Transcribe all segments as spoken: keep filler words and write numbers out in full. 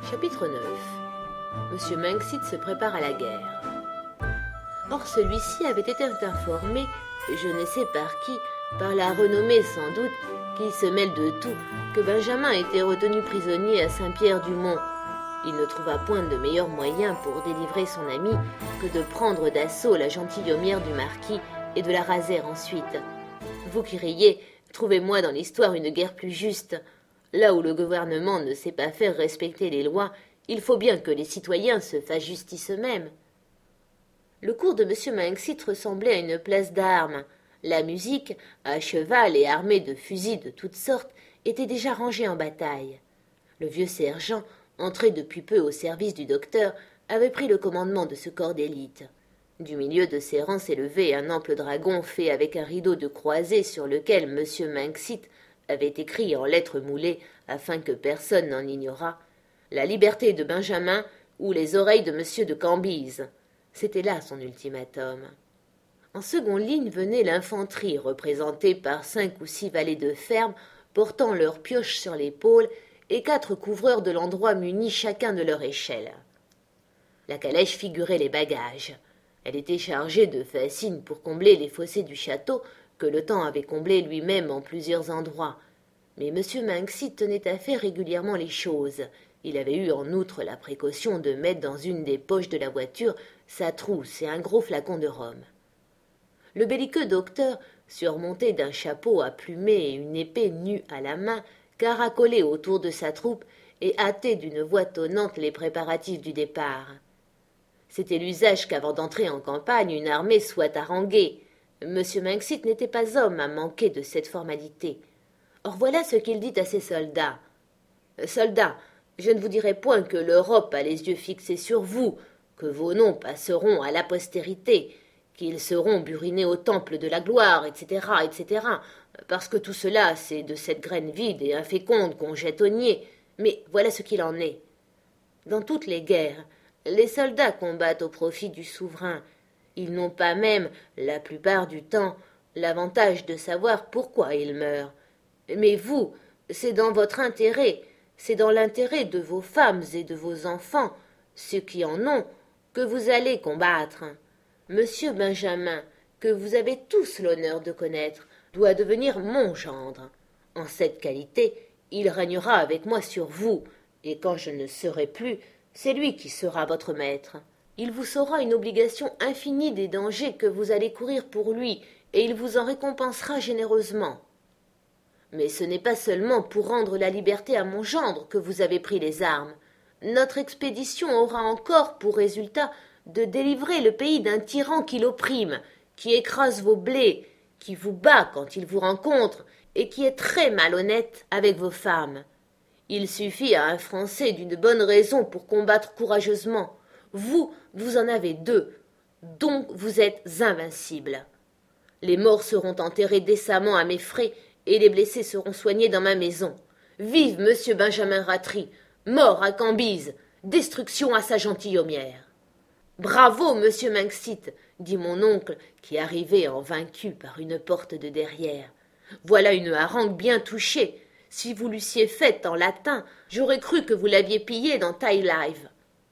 Chapitre neuf. Monsieur Manxit se prépare à la guerre. Or celui-ci avait été informé, je ne sais par qui, par la renommée sans doute, qui se mêle de tout, que Benjamin était retenu prisonnier à Saint-Pierre-du-Mont. Il ne trouva point de meilleur moyen pour délivrer son ami que de prendre d'assaut la gentilhommière du marquis et de la raser ensuite. Vous qui riez, trouvez-moi dans l'histoire une guerre plus juste. Là où le gouvernement ne sait pas faire respecter les lois, il faut bien que les citoyens se fassent justice eux-mêmes. Le cours de M. Manxit ressemblait à une place d'armes. La musique, à cheval et armée de fusils de toutes sortes, était déjà rangée en bataille. Le vieux sergent, entré depuis peu au service du docteur, avait pris le commandement de ce corps d'élite. Du milieu de ses rangs s'élevait un ample dragon fait avec un rideau de croisée sur lequel M. Manxit avait écrit en lettres moulées, afin que personne n'en ignorât, « La liberté de Benjamin ou les oreilles de M. de Cambyse ». C'était là son ultimatum. En seconde ligne venait l'infanterie, représentée par cinq ou six valets de ferme, portant leurs pioches sur l'épaule, et quatre couvreurs de l'endroit munis chacun de leur échelle. La calèche figurait les bagages. Elle était chargée de fascines pour combler les fossés du château, que le temps avait comblé lui-même en plusieurs endroits. Mais M. Manxit tenait à faire régulièrement les choses. Il avait eu en outre la précaution de mettre dans une des poches de la voiture sa trousse et un gros flacon de rhum. Le belliqueux docteur, surmonté d'un chapeau à plumer et une épée nue à la main, caracolait autour de sa troupe et hâtait d'une voix tonnante les préparatifs du départ. C'était l'usage qu'avant d'entrer en campagne, une armée soit haranguée. M. Manxit n'était pas homme à manquer de cette formalité. Or voilà ce qu'il dit à ses soldats. « Soldats, je ne vous dirai point que l'Europe a les yeux fixés sur vous, que vos noms passeront à la postérité, qu'ils seront burinés au temple de la gloire, et cetera, et cetera, parce que tout cela, c'est de cette graine vide et inféconde qu'on jette au nier, mais voilà ce qu'il en est. Dans toutes les guerres, les soldats combattent au profit du souverain. Ils n'ont pas même, la plupart du temps, l'avantage de savoir pourquoi ils meurent. Mais vous, c'est dans votre intérêt, c'est dans l'intérêt de vos femmes et de vos enfants, ceux qui en ont, que vous allez combattre. Monsieur Benjamin, que vous avez tous l'honneur de connaître, doit devenir mon gendre. En cette qualité, il régnera avec moi sur vous, et quand je ne serai plus, c'est lui qui sera votre maître. Il vous saura une obligation infinie des dangers que vous allez courir pour lui, et il vous en récompensera généreusement. Mais ce n'est pas seulement pour rendre la liberté à mon gendre que vous avez pris les armes. Notre expédition aura encore pour résultat de délivrer le pays d'un tyran qui l'opprime, qui écrase vos blés, qui vous bat quand il vous rencontre, et qui est très malhonnête avec vos femmes. Il suffit à un Français d'une bonne raison pour combattre courageusement. Vous, vous en avez deux, donc vous êtes invincibles. Les morts seront enterrés décemment à mes frais, et les blessés seront soignés dans ma maison. Vive monsieur Benjamin Rattray, mort à Cambyse, destruction à sa gentilhommière. Bravo, monsieur Manxit, dit mon oncle, qui arrivait en vaincu par une porte de derrière. Voilà une harangue bien touchée. Si vous l'eussiez faite en latin, j'aurais cru que vous l'aviez pillée dans Taille Live.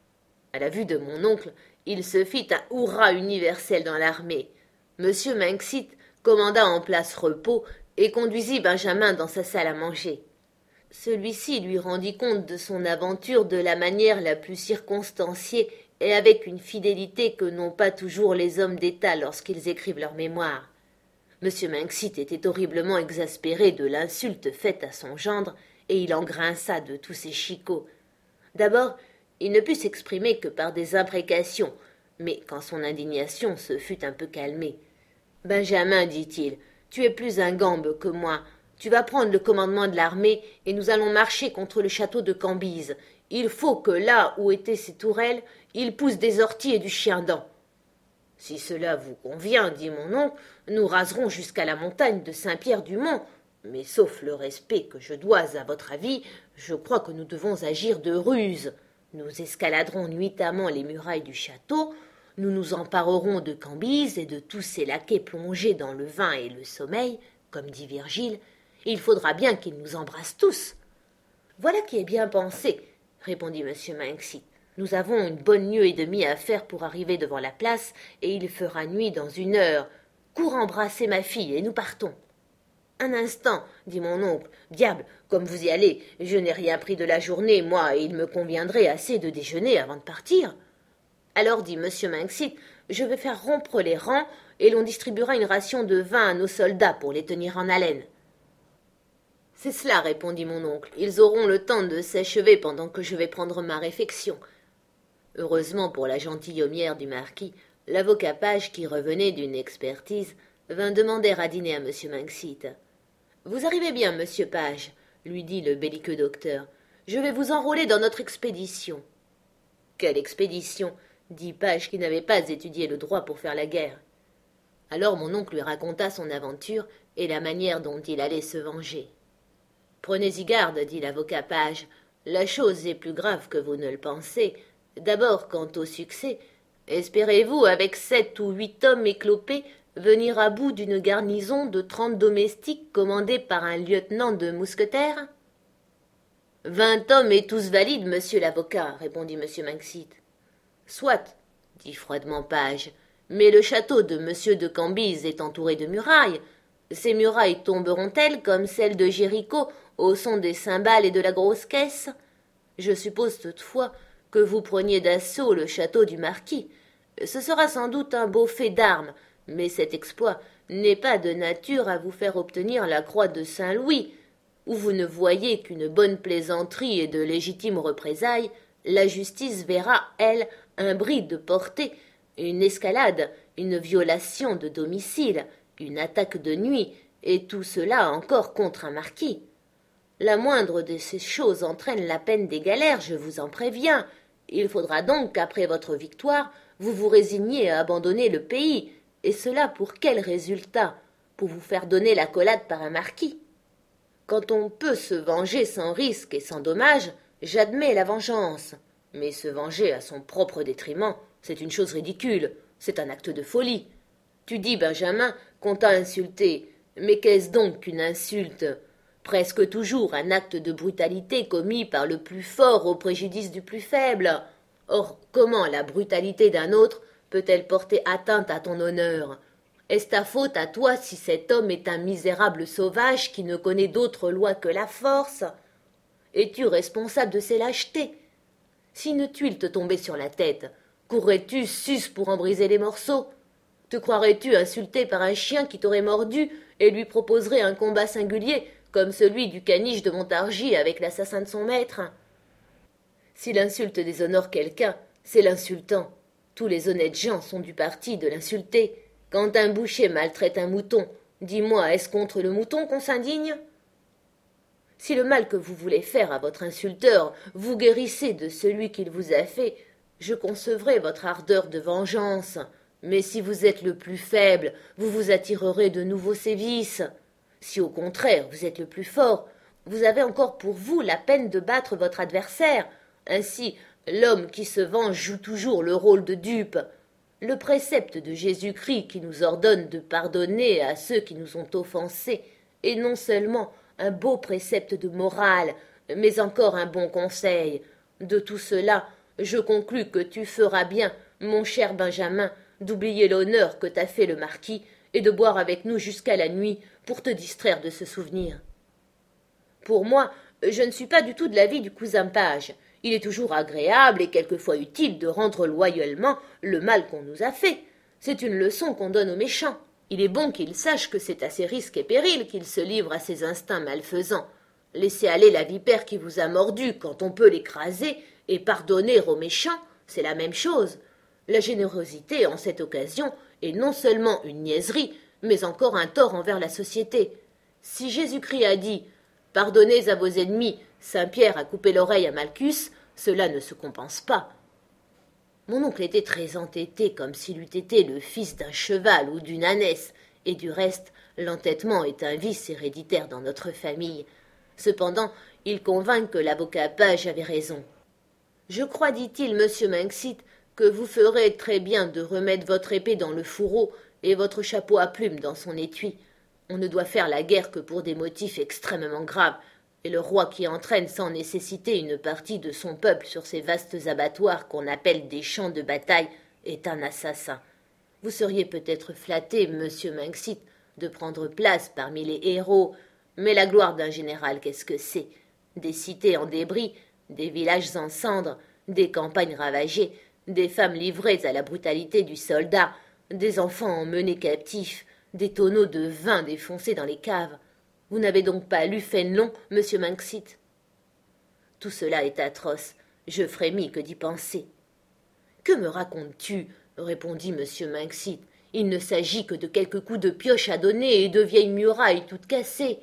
À la vue de mon oncle, il se fit un hurrah universel dans l'armée. Monsieur Manxit commanda en place repos et conduisit Benjamin dans sa salle à manger. Celui-ci lui rendit compte de son aventure de la manière la plus circonstanciée et avec une fidélité que n'ont pas toujours les hommes d'État lorsqu'ils écrivent leurs mémoires. M. Manxit était horriblement exaspéré de l'insulte faite à son gendre, et il en grinça de tous ses chicots. D'abord, il ne put s'exprimer que par des imprécations, mais quand son indignation se fut un peu calmée. « Benjamin, dit-il, tu es plus ingambe que moi. Tu vas prendre le commandement de l'armée, et nous allons marcher contre le château de Cambyse. Il faut que là où étaient ces tourelles, il pousse des orties et du chien-dent. » « Si cela vous convient, dit mon oncle, nous raserons jusqu'à la montagne de Saint-Pierre-du-Mont. Mais sauf le respect que je dois à votre avis, je crois que nous devons agir de ruse. Nous escaladerons nuitamment les murailles du château, nous nous emparerons de Cambyse et de tous ces laquais plongés dans le vin et le sommeil, comme dit Virgile, et il faudra bien qu'ils nous embrassent tous. Voilà qui est bien pensé, répondit M. Manxit. Nous avons une bonne lieue et demie à faire pour arriver devant la place, et il fera nuit dans une heure. Cours embrasser ma fille, et nous partons. Un instant, dit mon oncle. Diable, comme vous y allez, je n'ai rien pris de la journée, moi, et il me conviendrait assez de déjeuner avant de partir. Alors, dit M. Manxit, je vais faire rompre les rangs, et l'on distribuera une ration de vin à nos soldats pour les tenir en haleine. C'est cela, répondit mon oncle. Ils auront le temps de s'achever pendant que je vais prendre ma réfection. Heureusement pour la gentilhommière du marquis, l'avocat Page, qui revenait d'une expertise, vint demander à dîner à M. Manxit. « Vous arrivez bien, monsieur Page, lui dit le belliqueux docteur. Je vais vous enrôler dans notre expédition. »« Quelle expédition ?» dit Page, qui n'avait pas étudié le droit pour faire la guerre. Alors mon oncle lui raconta son aventure et la manière dont il allait se venger. « Prenez-y garde, dit l'avocat Page. La chose est plus grave que vous ne le pensez. D'abord, quant au succès, espérez-vous, avec sept ou huit hommes éclopés, venir à bout d'une garnison de trente domestiques commandée par un lieutenant de mousquetaires ? Vingt hommes et tous valides, monsieur l'avocat, répondit M. Manxit. Soit, dit froidement Page, mais le château de M. de Cambyse est entouré de murailles. Ces murailles tomberont-elles comme celles de Jéricho au son des cymbales et de la grosse caisse ? Je suppose toutefois que vous preniez d'assaut le château du marquis. Ce sera sans doute un beau fait d'armes, mais cet exploit n'est pas de nature à vous faire obtenir la croix de Saint-Louis, où vous ne voyez qu'une bonne plaisanterie et de légitimes représailles. La justice verra, elle, un bris de portée, une escalade, une violation de domicile, une attaque de nuit, et tout cela encore contre un marquis. La moindre de ces choses entraîne la peine des galères, je vous en préviens. Il faudra donc qu'après votre victoire, vous vous résigniez à abandonner le pays, et cela pour quel résultat? Pour vous faire donner l'accolade par un marquis. Quand on peut se venger sans risque et sans dommage, j'admets la vengeance. Mais se venger à son propre détriment, c'est une chose ridicule, c'est un acte de folie. Tu dis, Benjamin, qu'on t'a insulté, mais qu'est-ce donc qu'une insulte? Presque toujours un acte de brutalité commis par le plus fort au préjudice du plus faible. Or, comment la brutalité d'un autre peut-elle porter atteinte à ton honneur? Est-ce ta faute à toi si cet homme est un misérable sauvage qui ne connaît d'autre loi que la force? Es-tu responsable de ces lâchetés? Si une tuile te tombait sur la tête, courrais-tu sus pour en briser les morceaux? Te croirais-tu insulté par un chien qui t'aurait mordu et lui proposerait un combat singulier comme celui du caniche de Montargis avec l'assassin de son maître? Si l'insulte déshonore quelqu'un, c'est l'insultant. Tous les honnêtes gens sont du parti de l'insulter. Quand un boucher maltraite un mouton, dis-moi, est-ce contre le mouton qu'on s'indigne? Si le mal que vous voulez faire à votre insulteur vous guérissez de celui qu'il vous a fait, je concevrai votre ardeur de vengeance. Mais si vous êtes le plus faible, vous vous attirerez de nouveaux sévices. Si au contraire vous êtes le plus fort, vous avez encore pour vous la peine de battre votre adversaire. Ainsi, l'homme qui se venge joue toujours le rôle de dupe. Le précepte de Jésus-Christ qui nous ordonne de pardonner à ceux qui nous ont offensés est non seulement un beau précepte de morale, mais encore un bon conseil. De tout cela, je conclus que tu feras bien, mon cher Benjamin, d'oublier l'honneur que t'a fait le marquis et de boire avec nous jusqu'à la nuit pour te distraire de ce souvenir. Pour moi, je ne suis pas du tout de l'avis du cousin Page. Il est toujours agréable et quelquefois utile de rendre loyalement le mal qu'on nous a fait. C'est une leçon qu'on donne aux méchants. Il est bon qu'ils sachent que c'est à ses risques et périls qu'ils se livrent à ses instincts malfaisants. Laissez aller la vipère qui vous a mordu quand on peut l'écraser, et pardonner aux méchants, c'est la même chose. La générosité, en cette occasion, est non seulement une niaiserie, mais encore un tort envers la société. Si Jésus-Christ a dit « Pardonnez à vos ennemis », Saint Pierre a coupé l'oreille à Malchus, cela ne se compense pas. Mon oncle était très entêté, comme s'il eût été le fils d'un cheval ou d'une ânesse, et du reste, l'entêtement est un vice héréditaire dans notre famille. Cependant, il convint que l'avocat Page avait raison. « Je crois, dit-il, monsieur Manxit, que vous ferez très bien de remettre votre épée dans le fourreau et votre chapeau à plumes dans son étui. On ne doit faire la guerre que pour des motifs extrêmement graves. Et le roi qui entraîne sans nécessité une partie de son peuple sur ces vastes abattoirs qu'on appelle des champs de bataille est un assassin. Vous seriez peut-être flatté, monsieur Manxit, de prendre place parmi les héros, mais la gloire d'un général, qu'est-ce que c'est? Des cités en débris, des villages en cendres, des campagnes ravagées, des femmes livrées à la brutalité du soldat, des enfants emmenés captifs, des tonneaux de vin défoncés dans les caves. Vous n'avez donc pas lu Fénelon, monsieur Manxit? Tout cela est atroce. Je frémis que d'y penser. Que me racontes-tu? Répondit monsieur Manxit. Il ne s'agit que de quelques coups de pioche à donner et de vieilles murailles toutes cassées.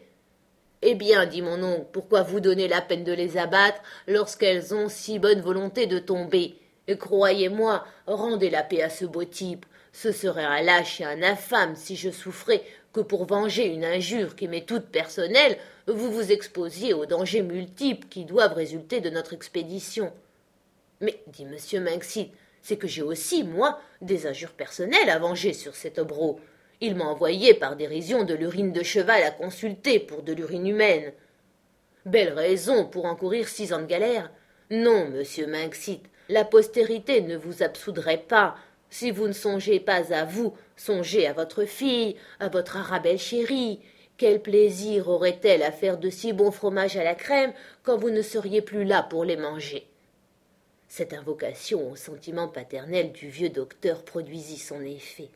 Eh bien, dit mon oncle, pourquoi vous donner la peine de les abattre lorsqu'elles ont si bonne volonté de tomber? Et croyez-moi, rendez la paix à ce beau type. Ce serait un lâche et un infâme si je souffrais que pour venger une injure qui m'est toute personnelle, vous vous exposiez aux dangers multiples qui doivent résulter de notre expédition. Mais, dit monsieur Manxit, c'est que j'ai aussi, moi, des injures personnelles à venger sur cet obro. Il m'a envoyé par dérision de l'urine de cheval à consulter pour de l'urine humaine. Belle raison pour encourir six ans de galère. Non, monsieur Manxit, la postérité ne vous absoudrait pas. Si vous ne songez pas à vous, songez à votre fille, à votre Arabelle chérie. Quel plaisir aurait-elle à faire de si bons fromages à la crème quand vous ne seriez plus là pour les manger? Cette invocation au sentiment paternel du vieux docteur produisit son effet.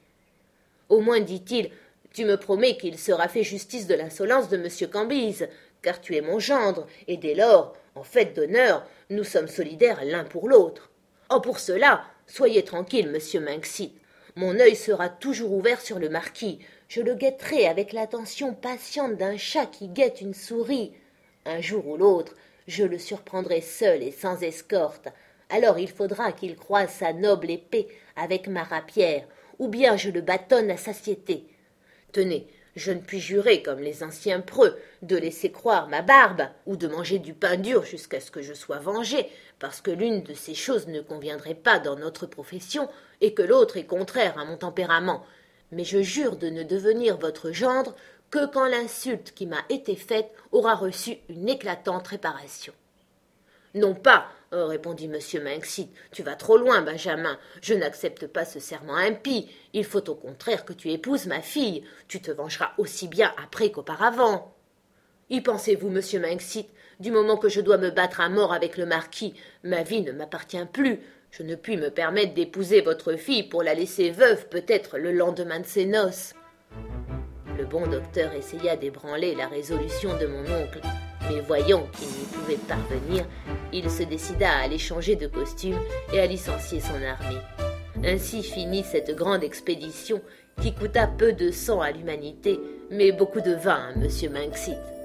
Au moins, dit-il, tu me promets qu'il sera fait justice de l'insolence de monsieur Cambyse, car tu es mon gendre, et dès lors, en fait d'honneur, nous sommes solidaires l'un pour l'autre. Oh, pour cela, soyez tranquille, monsieur Manxit. Mon œil sera toujours ouvert sur le marquis. Je le guetterai avec l'attention patiente d'un chat qui guette une souris. Un jour ou l'autre, je le surprendrai seul et sans escorte. Alors il faudra qu'il croise sa noble épée avec ma rapière, ou bien je le bâtonne à satiété. Tenez, je ne puis jurer comme les anciens preux de laisser croire ma barbe, ou de manger du pain dur jusqu'à ce que je sois vengé, parce que l'une de ces choses ne conviendrait pas dans notre profession, et que l'autre est contraire à mon tempérament. Mais je jure de ne devenir votre gendre que quand l'insulte qui m'a été faite aura reçu une éclatante réparation. Non pas, euh, répondit monsieur Manxit, tu vas trop loin, Benjamin, je n'accepte pas ce serment impie, il faut au contraire que tu épouses ma fille, tu te vengeras aussi bien après qu'auparavant. Y pensez-vous, monsieur Manxit, du moment que je dois me battre à mort avec le marquis, ma vie ne m'appartient plus, je ne puis me permettre d'épouser votre fille pour la laisser veuve peut-être le lendemain de ses noces. Le bon docteur essaya d'ébranler la résolution de mon oncle, mais voyant qu'il n'y pouvait parvenir, il se décida à aller changer de costume et à licencier son armée. Ainsi finit cette grande expédition qui coûta peu de sang à l'humanité, mais beaucoup de vin à monsieur Manxit.